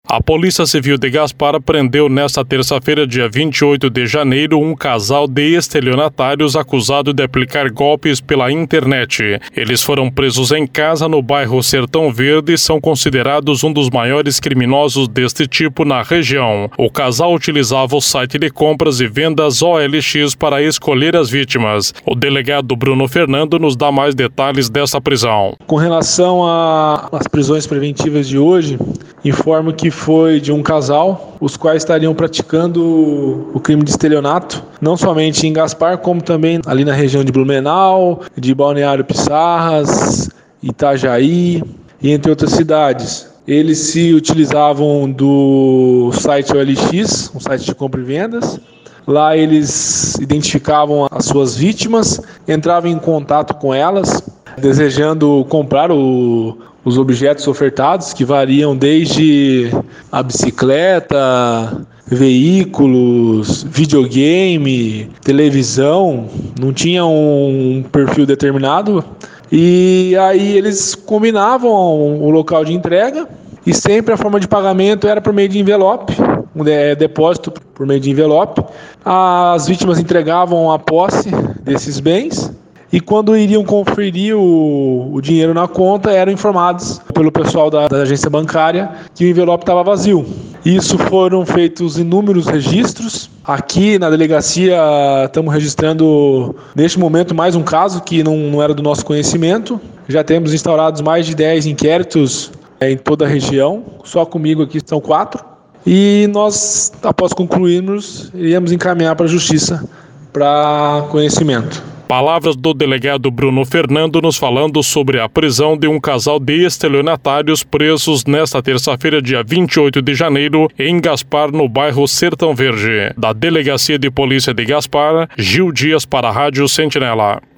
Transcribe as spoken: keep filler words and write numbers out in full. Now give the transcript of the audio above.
A Polícia Civil de Gaspar prendeu nesta terça-feira, dia vinte e oito de janeiro, um casal de estelionatários acusado de aplicar golpes pela internet. Eles foram presos em casa no bairro Sertão Verde e são considerados um dos maiores criminosos deste tipo na região. O casal utilizava o site de compras e vendas O L X para escolher as vítimas. O delegado Bruno Fernando nos dá mais detalhes dessa prisão. Com relação às prisões preventivas de hoje, informo que foi de um casal, os quais estariam praticando o crime de estelionato, não somente em Gaspar, como também ali na região de Blumenau, de Balneário Pissarras, Itajaí e entre outras cidades. Eles se utilizavam do site O L X, um site de compra e vendas. Lá eles identificavam as suas vítimas, entravam em contato com elas, desejando comprar o os objetos ofertados, que variam desde a bicicleta, veículos, videogame, televisão, não tinha um perfil determinado. E aí eles combinavam o local de entrega e sempre a forma de pagamento era por meio de envelope, um depósito por meio de envelope. As vítimas entregavam a posse desses bens. E quando iriam conferir o, o dinheiro na conta, eram informados pelo pessoal da, da agência bancária que o envelope estava vazio. Isso foram feitos inúmeros registros. Aqui na delegacia estamos registrando, neste momento, mais um caso que não, não era do nosso conhecimento. Já temos instaurados mais de dez inquéritos é, em toda a região. Só comigo aqui são quatro. E nós, após concluirmos, iremos encaminhar para a Justiça para conhecimento. Palavras do delegado Bruno Fernando nos falando sobre a prisão de um casal de estelionatários presos nesta terça-feira, dia vinte e oito de janeiro, em Gaspar, no bairro Sertão Verde. Da Delegacia de Polícia de Gaspar, Gil Dias para a Rádio Sentinela.